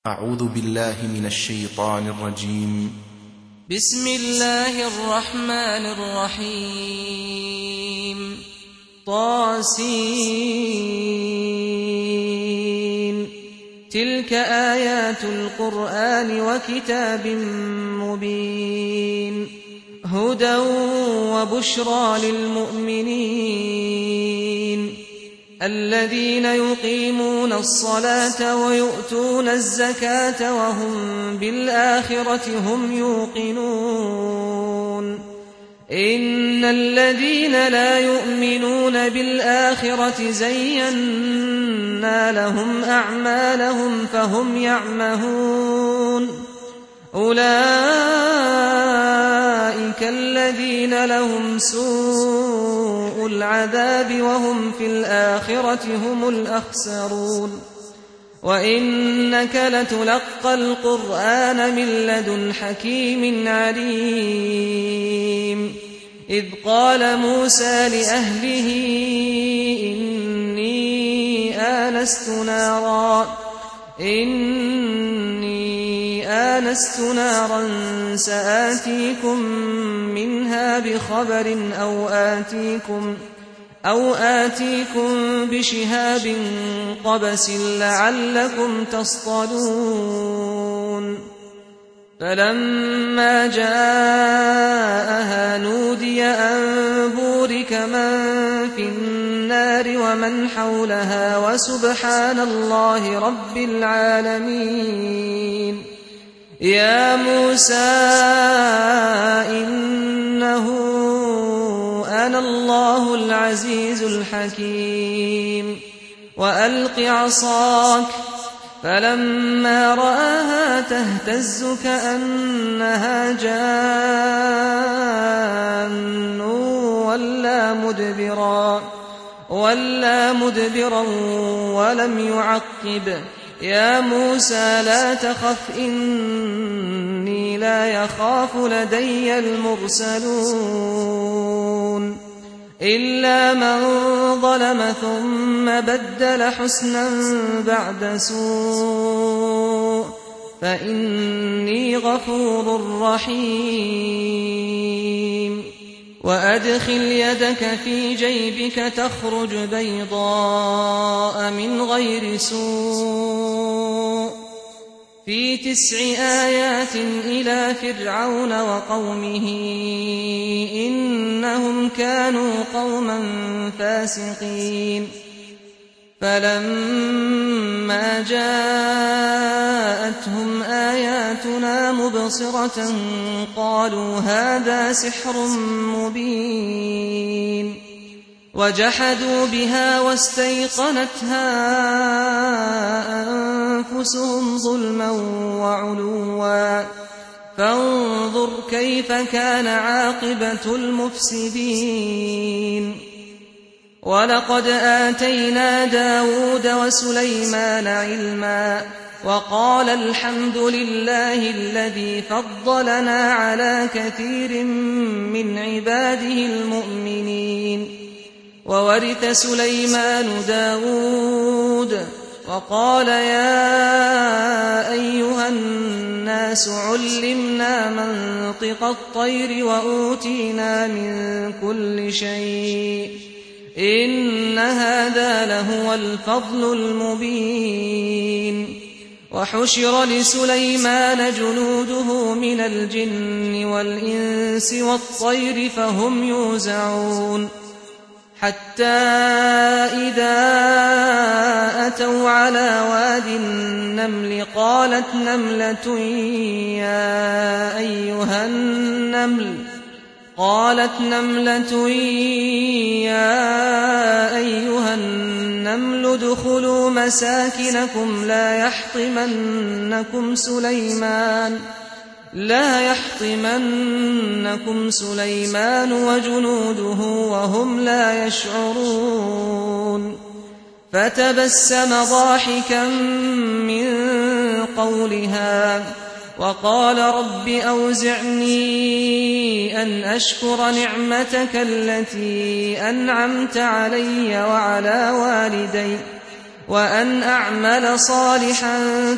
أعوذ بالله من الشيطان الرجيم. بسم الله الرحمن الرحيم. طاسين. تلك آيات القرآن وكتاب مبين، هدى وبشرى للمؤمنين الذين يقيمون الصلاة ويؤتون الزكاة وهم بالآخرة هم يوقنون. إن الذين لا يؤمنون بالآخرة زينا لهم أعمالهم فهم يعمهون. أولئك الذين لهم سوء العذاب وهم في الآخرة هم الأخسرون. وإنك لتلقى القرآن من لدن حكيم عليم. إذ قال موسى لأهله إني آنست نارا سآتيكم منها بخبر أو آتيكم بشهاب قبس لعلكم تصطلون. فلما جاءها نودي أن بورك من في النار ومن حولها وسبحان الله رب العالمين. يا موسى إنه أنا الله العزيز الحكيم. وألق عصاك. فلما رآها تهتز كأنها جان ولا مدبرا ولم يعقب. يا موسى لا تخف إني لا يخاف لدي المرسلون. إلا من ظلم ثم بدل حسنا بعد سوء فإني غفور رحيم. وأدخل يدك في جيبك تخرج بيضاء من غير سوء في 9 آيات إلى فرعون وقومه إنهم كانوا قوما فاسقين. فلما جاءتهم آياتنا مبصرة قالوا هذا سحر مبين. وجحدوا بها واستيقنتها أنفسهم ظلما وعلوا فانظر كيف كان عاقبة المفسدين. ولقد آتينا داود وسليمان علما وقال الحمد لله الذي فضلنا على كثير من عباده المؤمنين. وورث سليمان داود وقال يا أيها الناس علمنا منطق الطير وأوتينا من كل شيء إن هذا لهو الفضل المبين. وحشر لسليمان جنوده من الجن والإنس والطير فهم يوزعون. حتى إذا أتوا على واد النمل قالت نملة يا أيها النمل ادخلوا مساكنكم لا يحطمنكم سليمان وجنوده وهم لا يشعرون. فتبسم ضاحكا من قولها وقال رب أوزعني أن أشكر نعمتك التي أنعمت علي وعلى والدي وأن أعمل صالحا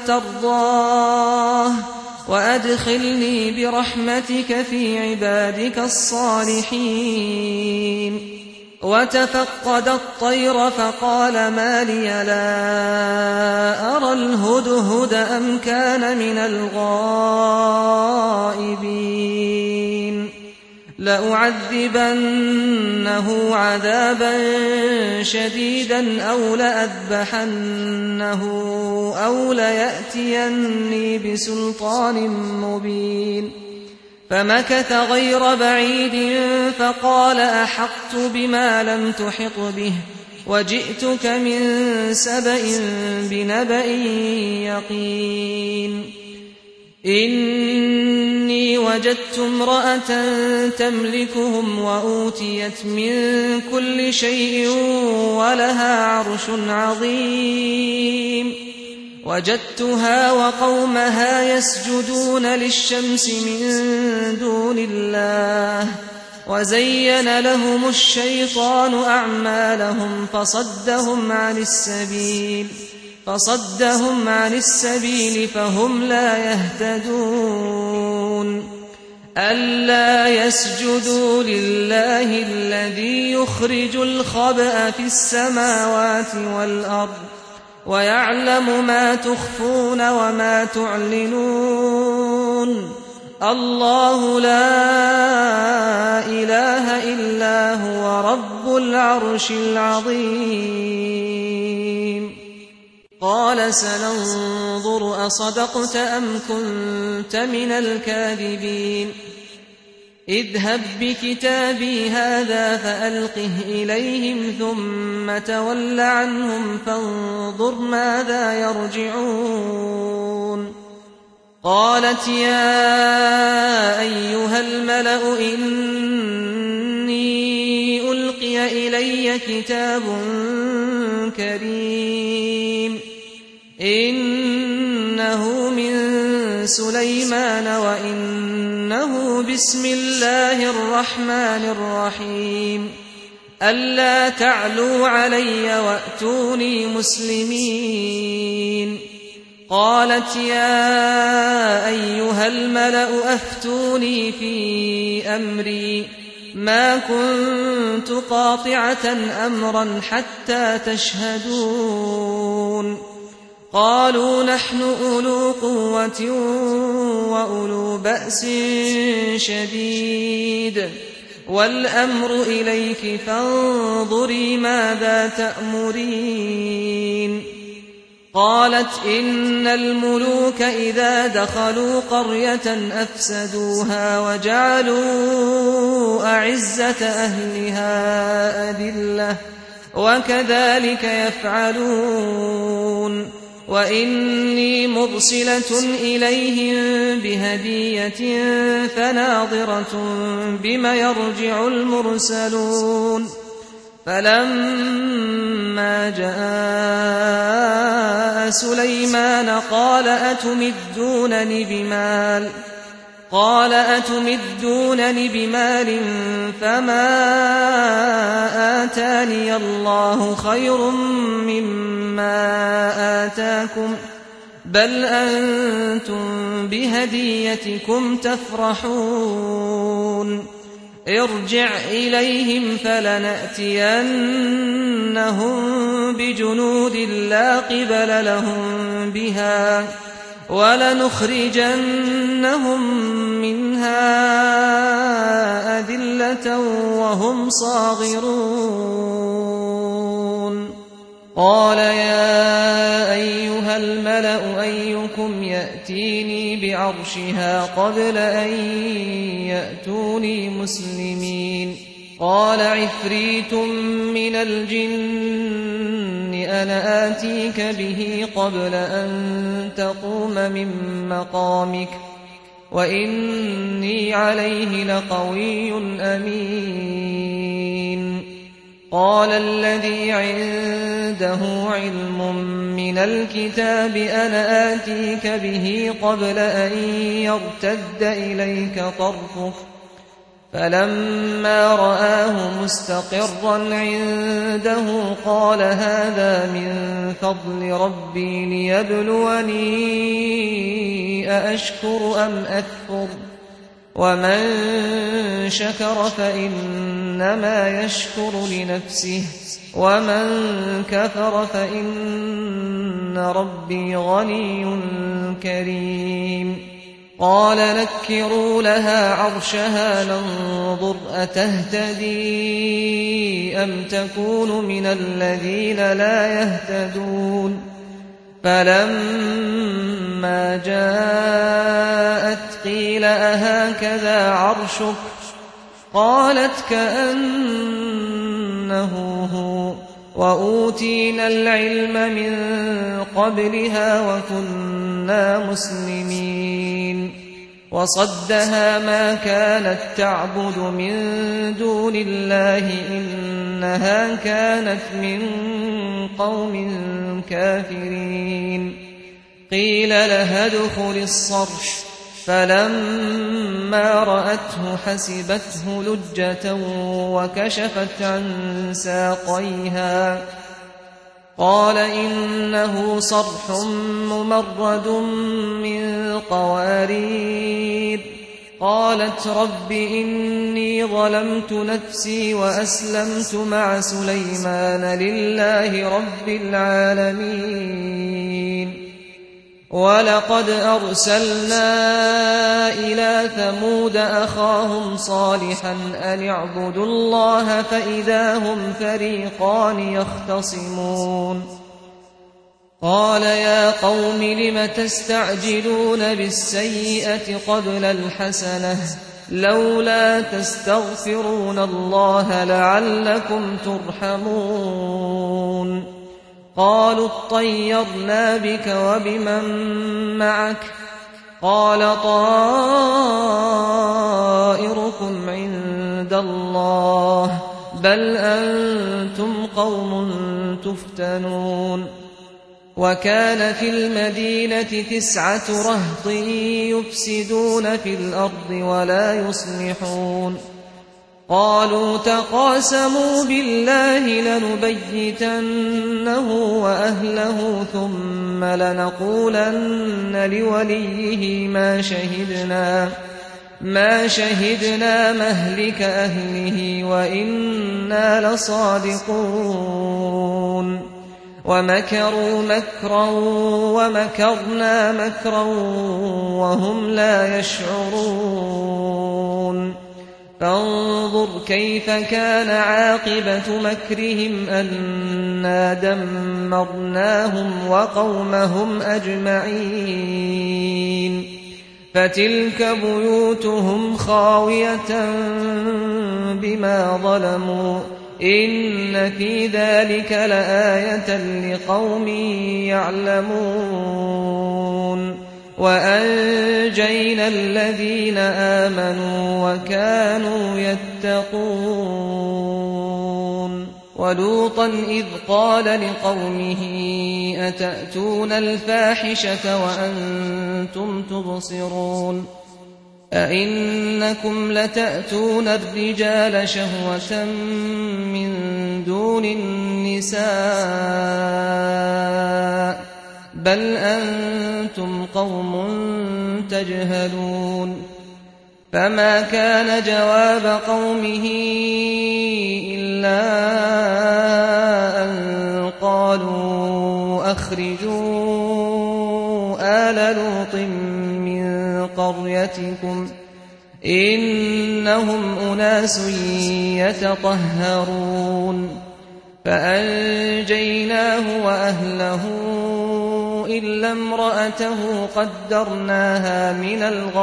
ترضاه وأدخلني برحمتك في عبادك الصالحين. وتفقد الطير فقال ما لي لا أرى الهدهد أم كان من الغائبين لأعذبنه عذابا شديدا أو لأذبحنه أو ليأتيني بسلطان مبين. فمكث غير بعيد فقال أحطت بما لم تحط به وجئتك من سبأ بنبأ يقين. إني وجدت امرأة تملكهم وأوتيت من كل شيء ولها عرش عظيم. وجدتها وقومها يسجدون للشمس من دون الله وزين لهم الشيطان أعمالهم فصدهم عن السبيل فهم لا يهتدون. ألا يسجدوا لله الذي يخرج الخبأ في السماوات والأرض ويعلم ما تخفون وما تعلنون. الله لا إله إلا هو رب العرش العظيم. قال سننظر أصدقت أم كنت من الكاذبين. اذهب بكتابي هذا فألقه إليهم ثم تول عنهم فانظر ماذا يرجعون. قالت يا أيها الملأ إني ألقي إلي كتاب كريم إنه من سليمان وإنه بسم الله الرحمن الرحيم. ألا تعلوا علي وأتوني مسلمين. قالت يا أيها الملأ أفتوني في أمري ما كنت قاطعة أمرا حتى تشهدون. قالوا نحن أولو قوة وأولو بأس شديد والأمر إليك فانظري ماذا تأمرين. قالت إن الملوك إذا دخلوا قرية أفسدوها وجعلوا أعزة أهلها أذلة وكذلك يفعلون. وإني مرسلة إليهم بهدية فناظرة بم يرجع المرسلون. فلما جاء سليمان قال أتمدونني بمال فما آتاني الله خير مما آتاكم بل أنتم بهديتكم تفرحون. ارجع إليهم فلنأتينهم بجنود لا قبل لهم بها ولنخرجنهم منها أذلة وهم صاغرون. قال يا أيها الملأ أيكم يأتيني بعرشها قبل أن يأتوني مسلمين. قال عفريت من الجن أنا آتيك به قبل أن تقوم من مقامك وإني عليه لقوي أمين. قال الذي عنده علم من الكتاب أنا آتيك به قبل أن يرتد إليك طرفك فلما رآه مستقرا عنده قال هذا من فضل ربي ليبلوني أأشكر أم أكفر ومن شكر فإنما يشكر لنفسه ومن كفر فإن ربي غني كريم قال نكروا لها عرشها ننظر أتهتدي أم تكون من الذين لا يهتدون فلما جاءت قيل أهكذا عرشك قالت كأنه هو وأوتينا العلم من قبلها وكنا مسلمين وصدها ما كانت تعبد من دون الله إنها كانت من قوم كافرين قيل لها ادخل الصرح فلما رأته حسبته لجة وكشفت عن ساقيها قال إنه صرح ممرد من قوارير قالت رب إني ظلمت نفسي وأسلمت مع سليمان لله رب العالمين ولقد أرسلنا إلى ثمود أخاهم صالحا أن اعبدوا الله فإذا هم فريقان يختصمون قال يا قوم لم تستعجلون بالسيئة قبل الحسنة لولا تستغفرون الله لعلكم ترحمون قالوا اطيرنا بك وبمن معك قال طائركم عند الله بل أنتم قوم تفتنون وكان في المدينة 9 رهط يفسدون في الأرض ولا يصلحون قالوا تقاسموا بالله لنبيتنه وأهله ثم لنقولن لوليه ما شهدنا مهلك أهله وإنا لصادقون ومكروا مكرا ومكرنا مكرا وهم لا يشعرون فانظر كيف كان عاقبة مكرهم أنا دمرناهم وقومهم أجمعين فتلك بيوتهم خاوية بما ظلموا إن في ذلك لآية لقوم يعلمون وأنجينا الذين آمنوا وكانوا يتقون ولوطا إذ قال لقومه أتأتون الفاحشة وأنتم تبصرون أئنكم لتأتون الرجال شهوة من دون النساء بل أنتم قوم تجهلون فما كان جواب قومه إلا أن قالوا أخرجوا آل لوط من قريتكم إنهم أناس يتطهرون فأنجيناه وأهله إلا امرأته قدرناها من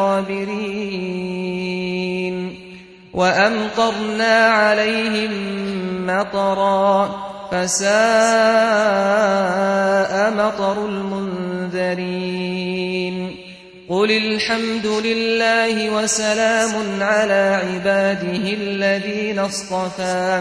الغابرين وأمطرنا عليهم مطرا فساء مطر المنذرين قل الحمد لله وسلام على عباده الذين اصطفى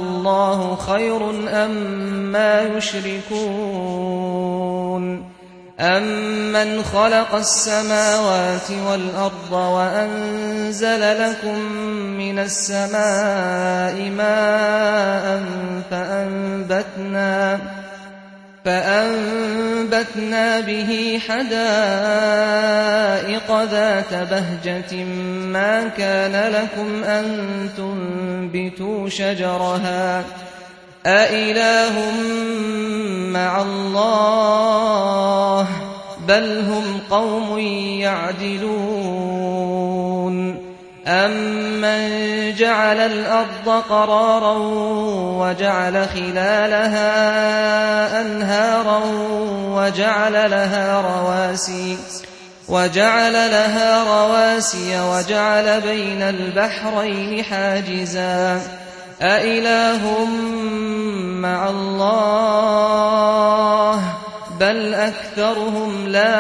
الله خير أما يشركون أَمَّنْ خَلَقَ السَّمَاوَاتِ وَالْأَرْضَ وَأَنزَلَ لَكُم مِّنَ السَّمَاءِ مَاءً فَأَنبَتْنَا بِهِ حَدَائِقَ ذَاتَ بَهْجَةٍ مَّا كَانَ لَكُمْ أَن تُنبِتُوا شَجَرَهَا ۗ أَإِلَٰهٌ مَّعَ اللَّهِ ۚ بَلْ هُمْ قَوْمٌ يَعْدِلُونَ أَمَّن جَعَلَ الْأَرْضَ قَرَارًا وَجَعَلَ خِلَالَهَا أَنْهَارًا وَجَعَلَ لَهَا رَوَاسِيَ وَجَعَلَ بَيْنَ الْبَحْرَيْنِ حَاجِزًا ۗ أَإِلَٰهٌ مَّعَ اللَّهِ ۚ بَلْ أَكْثَرُهُمْ لَا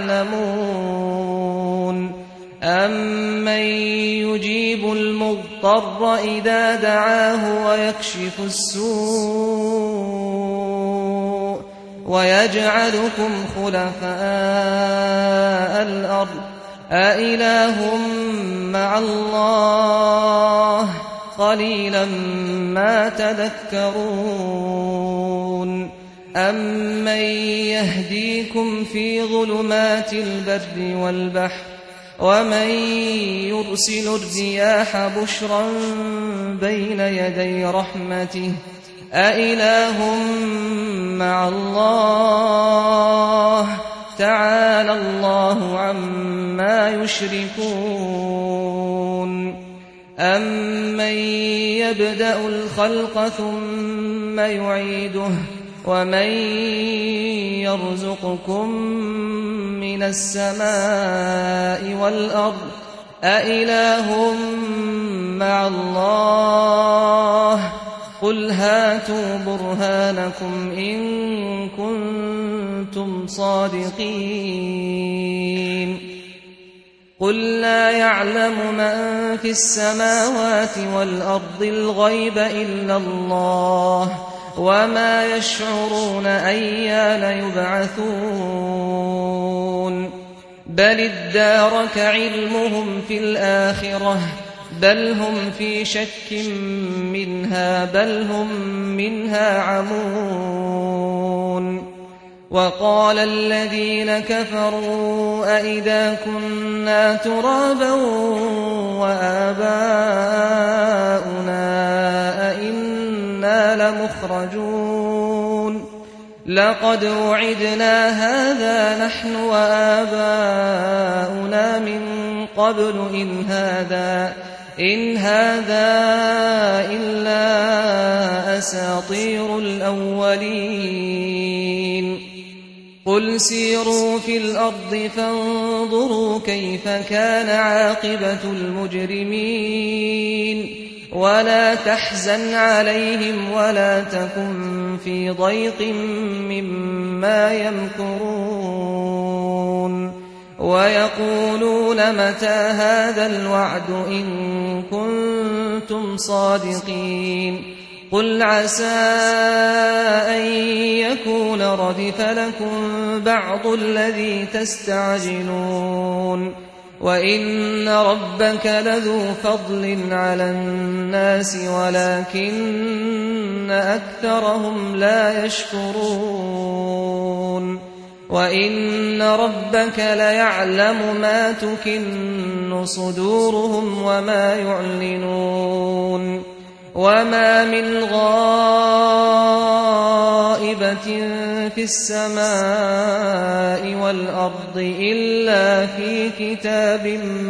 يَعْلَمُونَ أَمَّن يُجِيبُ الْمُضْطَرَّ إِذَا دَعَاهُ وَيَكْشِفُ السُّوءَ وَيَجْعَلُكُمْ خُلَفَاءَ الْأَرْضِ أَإِلَٰهٌ مَّعَ اللَّهِ ۚ قَلِيلًا مَّا تَذَكَّرُونَ أَمَّن يَهْدِيكُمْ فِي ظُلُمَاتِ الْبَرِّ وَالْبَحْرِ وَمَن يُرْسِلُ الرِّيَاحَ بُشْرًا بَيْنَ يَدَيْ رَحْمَتِهِ أَإِلَٰهٌ مَّعَ اللَّهِ ۚ تَعَالَى اللَّهُ عَمَّا يُشْرِكُونَ أَمَّن يَبْدَأُ الْخَلْقَ ثُمَّ يُعِيدُهُ وَمَن يَرْزُقُكُم مِّنَ السَّمَاءِ وَالْأَرْضِ أَإِلَٰهٌ مَّعَ اللَّهِ ۚ قُلْ هَاتُوا بُرْهَانَكُمْ إِن كُنتُمْ صَادِقِينَ قُل لَّا يَعْلَمُ مَن فِي السَّمَاوَاتِ وَالْأَرْضِ الْغَيْبَ إِلَّا اللَّهُ ۚ وَمَا يَشْعُرُونَ أَيَّانَ يُبْعَثُونَ بَلِ ادَّارَكَ عِلْمُهُمْ فِي الْآخِرَةِ بَلْ هُمْ فِي شَكٍّ مِّنْهَا بَلْ هُم مِّنْهَا عَمُونَ وَقَالَ الَّذِينَ كَفَرُوا أَإِذَا كُنَّا تُرَابًا وَآبَاؤُنَا أَإِنَّا لَمُخْرَجُونَ لَقَدْ وُعِدْنَا هَٰذَا نَحْنُ وَآبَاؤُنَا مِن قَبْلُ إِنْ هَٰذَا إِلَّا أَسَاطِيرُ الْأَوَّلِينَ قُلْ سِيرُوا فِي الْأَرْضِ فَانظُرُوا كَيْفَ كَانَ عَاقِبَةُ الْمُجْرِمِينَ وَلَا تَحْزَنْ عَلَيْهِمْ وَلَا تَكُن فِي ضَيْقٍ مِّمَّا يَمْكُرُونَ وَيَقُولُونَ مَتَىٰ هَٰذَا الْوَعْدُ إِن كُنتُمْ صَادِقِينَ قُلْ عَسَىٰ أَن يَكُونَ رَدِفَ لَكُم بَعْضُ الَّذِي تَسْتَعْجِلُونَ وَإِنَّ رَبَّكَ لَذُو فَضْلٍ عَلَى النَّاسِ وَلَٰكِنَّ أَكْثَرَهُمْ لَا يَشْكُرُونَ وَإِنَّ رَبَّكَ لَيَعْلَمُ مَا تُكِنُّ صُدُورُهُمْ وَمَا يُعْلِنُونَ وَمَا مِنْ غَائِبَةٍ فِي السَّمَاءِ وَالْأَرْضِ إِلَّا فِي كِتَابٍ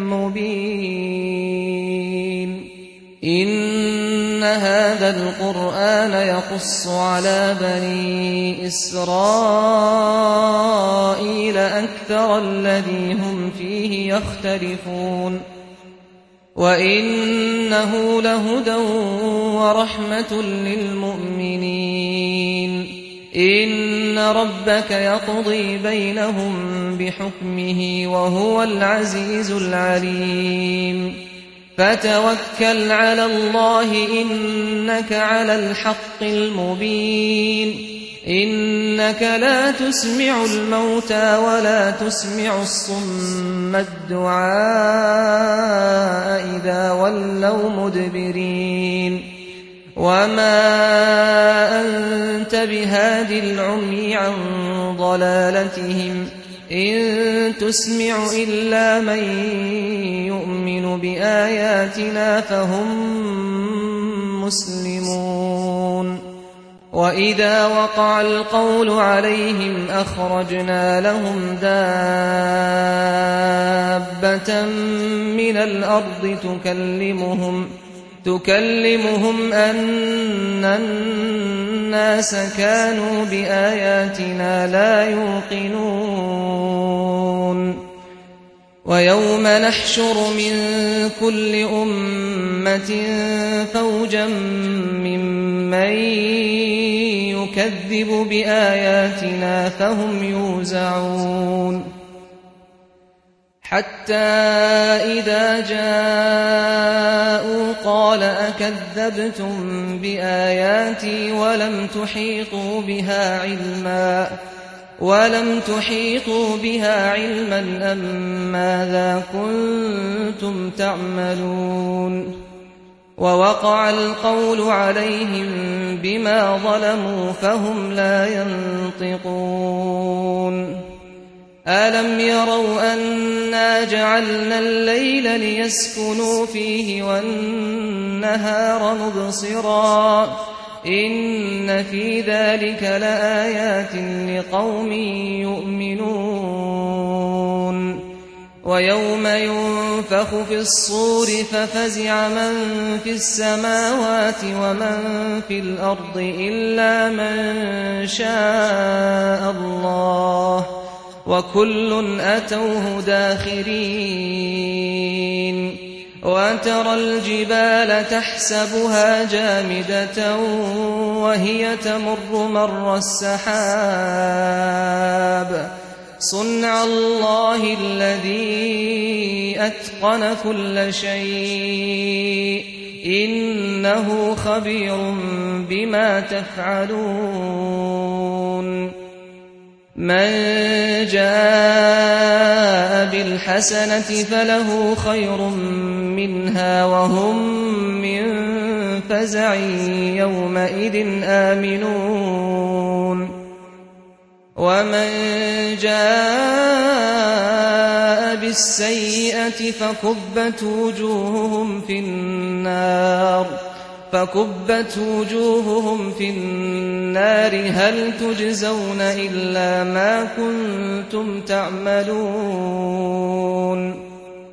مُّبِينٍ إِنَّ هَٰذَا الْقُرْآنَ يَقُصُّ عَلَىٰ بَنِي إِسْرَائِيلَ أَكْثَرَ الَّذِي هُمْ فِيهِ يَخْتَلِفُونَ وَإِنَّهُ لَهُدًى وَرَحْمَةٌ لِّلْمُؤْمِنِينَ إِنَّ رَبَّكَ يَقْضِي بَيْنَهُم بِحُكْمِهِ وَهُوَ الْعَزِيزُ الْعَلِيمُ فَتَوَكَّلْ عَلَى اللَّهِ إِنَّكَ عَلَى الْحَقِّ الْمُبِينِ إنك لا تسمع الموتى ولا تسمع الصم الدعاء إذا ولوا مدبرين وما أنت بهاد العمي عن ضلالتهم إن تسمع إلا من يؤمن بآياتنا فهم مسلمون وإذا وقع القول عليهم أخرجنا لهم دابة من الأرض تكلمهم أن الناس كانوا بآياتنا لا يوقنون ويوم نحشر من كل أمة فوجا ممن يكذب بآياتنا فهم يوزعون حتى إذا جاءوا قال أكذبتم بآياتي ولم تحيطوا بها علما أم ماذا كنتم تعملون ووقع القول عليهم بما ظلموا فهم لا ينطقون ألم يروا أنا جعلنا الليل ليسكنوا فيه والنهار مبصرا إن في ذلك لآيات لقوم يؤمنون ويوم ينفخ في الصور ففزع من في السماوات ومن في الأرض إلا من شاء الله وكل أتوه داخرين وترى الجبال تحسبها جامدة وهي تمر مر السحاب صنع الله الذي أتقن كل شيء إنه خبير بما تفعلون من جاء بالحسنة فله خير منها وهم من فزع يومئذ آمنون ومن جاء بالسيئة فكبت وجوههم في النار هل تجزون إلا ما كنتم تعملون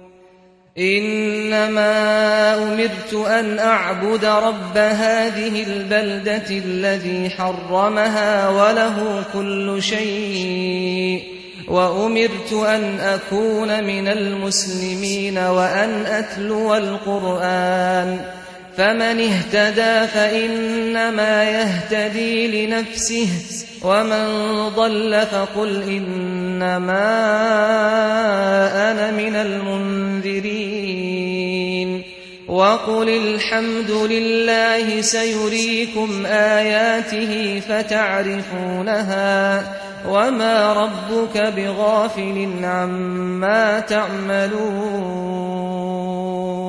إنما أمرت أن أعبد رب هذه البلدة الذي حرمها وله كل شيء وأمرت أن أكون من المسلمين وأن أتلو القرآن فمن اهتدى فإنما يهتدي لنفسه ومن ضل فقل إنما أنا من المنذرين وقل الحمد لله سيريكم آياته فتعرفونها وما ربك بغافل عما تعملون